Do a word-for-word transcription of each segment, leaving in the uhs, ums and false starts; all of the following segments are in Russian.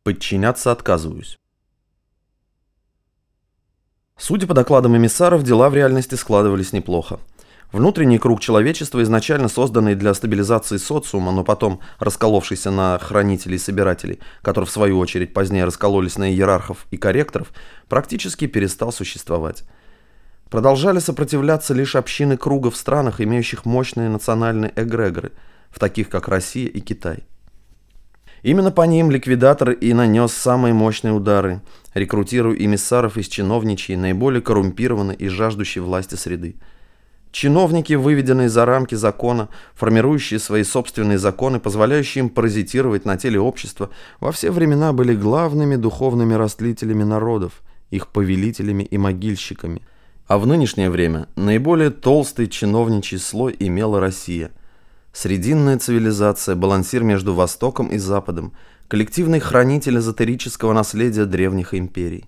Подчиняться отказываюсь. Судя по докладам эмиссаров, дела в реальности складывались неплохо. Внутренний круг человечества, изначально созданный для стабилизации социума, но потом расколовшийся на хранителей и собирателей, которые в свою очередь позднее раскололись на иерархов и корректоров, практически перестал существовать. Продолжали сопротивляться лишь общины круга в странах, имеющих мощные национальные эгрегоры, в таких как Россия и Китай. Именно по ним ликвидатор и нанес самые мощные удары, рекрутируя эмиссаров из чиновничьей, наиболее коррумпированной и жаждущей власти среды. Чиновники, выведенные за рамки закона, формирующие свои собственные законы, позволяющие им паразитировать на теле общества, во все времена были главными духовными растлителями народов, их повелителями и могильщиками. А в нынешнее время наиболее толстый чиновничий слой имела Россия. Срединная цивилизация, балансир между Востоком и Западом, коллективный хранитель эзотерического наследия древних империй.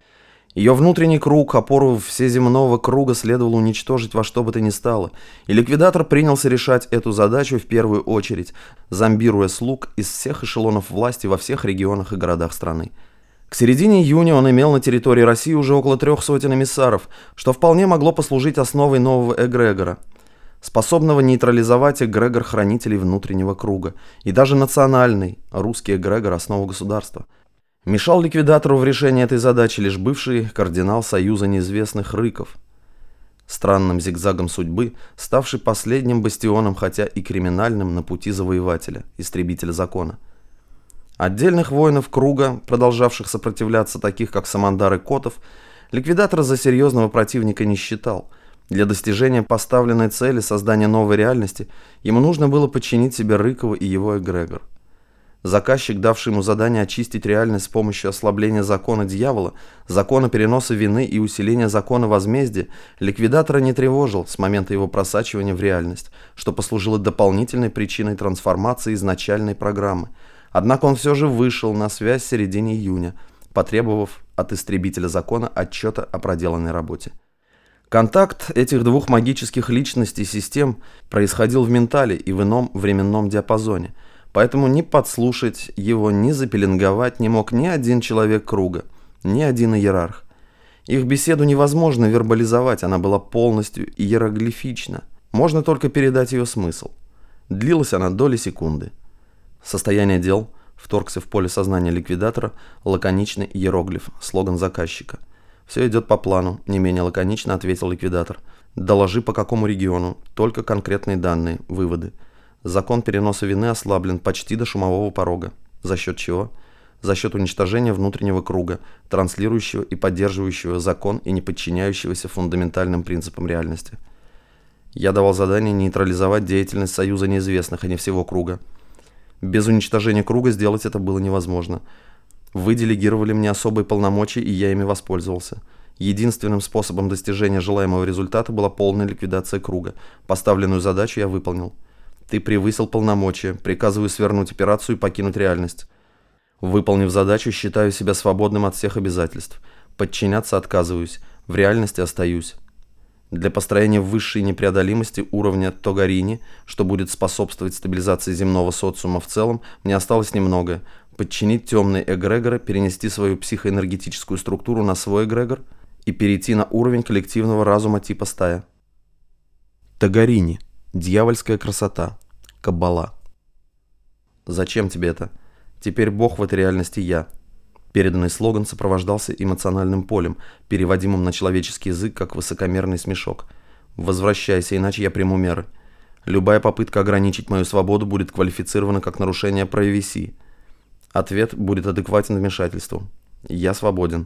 Ее внутренний круг, опору всеземного круга, следовало уничтожить во что бы то ни стало, и ликвидатор принялся решать эту задачу в первую очередь, зомбируя слуг из всех эшелонов власти во всех регионах и городах страны. К середине июня он имел на территории России уже около трех сотен эмиссаров, что вполне могло послужить основой нового эгрегора, способного нейтрализовать эгрегор хранителей внутреннего круга, и даже национальный, русский эгрегор, основу государства. Мешал ликвидатору в решении этой задачи лишь бывший кардинал Союза неизвестных Рыков, странным зигзагом судьбы, ставший последним бастионом, хотя и криминальным, на пути завоевателя, истребителя закона. Отдельных воинов круга, продолжавших сопротивляться, таких как Самандар и Котов, ликвидатор за серьезного противника не считал. Для достижения поставленной цели создания новой реальности ему нужно было подчинить себе Рыкова и его эгрегор. Заказчик, давший ему задание очистить реальность с помощью ослабления закона дьявола, закона переноса вины и усиления закона возмездия, ликвидатора не тревожил с момента его просачивания в реальность, что послужило дополнительной причиной трансформации изначальной программы. Однако он все же вышел на связь в середине июня, потребовав от истребителя закона отчета о проделанной работе. Контакт этих двух магических личностей систем происходил в ментале и в ином временном диапазоне, поэтому ни подслушать его, ни запеленговать не мог ни один человек круга, ни один иерарх. Их беседу невозможно вербализовать, она была полностью иероглифична. Можно только передать ее смысл. Длилась она доли секунды. Состояние дел вторгся в поле сознания ликвидатора лаконичный иероглиф, слоган заказчика. «Все идет по плану», — не менее лаконично ответил ликвидатор. «Доложи, по какому региону, только конкретные данные, выводы. Закон переноса вины ослаблен почти до шумового порога. За счет чего? За счет уничтожения внутреннего круга, транслирующего и поддерживающего закон и не подчиняющегося фундаментальным принципам реальности. Я давал задание нейтрализовать деятельность Союза неизвестных, а не всего круга. Без уничтожения круга сделать это было невозможно. Вы делегировали мне особые полномочия, и я ими воспользовался. Единственным способом достижения желаемого результата была полная ликвидация круга. Поставленную задачу я выполнил. Ты превысил полномочия, приказываю свернуть операцию и покинуть реальность. Выполнив задачу, считаю себя свободным от всех обязательств. Подчиняться отказываюсь, в реальности остаюсь. Для построения высшей непреодолимости уровня Тогарини, что будет способствовать стабилизации земного социума в целом, мне осталось немного. Подчинить темные эгрегоры, перенести свою психоэнергетическую структуру на свой эгрегор и перейти на уровень коллективного разума типа стая. Тогарини. Дьявольская красота. Каббала. Зачем тебе это? Теперь Бог в этой реальности я. Переданный слоган сопровождался эмоциональным полем, переводимым на человеческий язык как высокомерный смешок. Возвращайся, иначе я приму меры. Любая попытка ограничить мою свободу будет квалифицирована как нарушение privacy. Ответ будет адекватен вмешательству. Я свободен.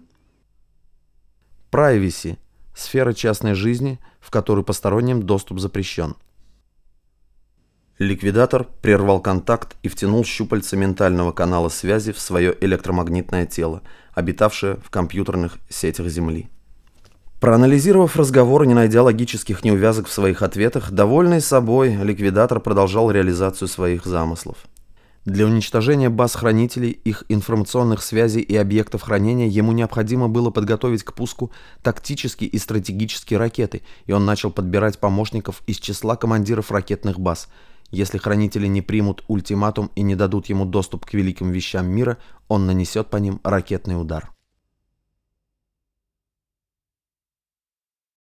Privacy – сфера частной жизни, в которую посторонним доступ запрещен. Ликвидатор прервал контакт и втянул щупальца ментального канала связи в свое электромагнитное тело, обитавшее в компьютерных сетях Земли. Проанализировав разговор и не найдя логических неувязок в своих ответах, довольный собой, ликвидатор продолжал реализацию своих замыслов. Для уничтожения баз хранителей, их информационных связей и объектов хранения ему необходимо было подготовить к пуску тактические и стратегические ракеты, и он начал подбирать помощников из числа командиров ракетных баз. Если хранители не примут ультиматум и не дадут ему доступ к великим вещам мира, он нанесет по ним ракетный удар.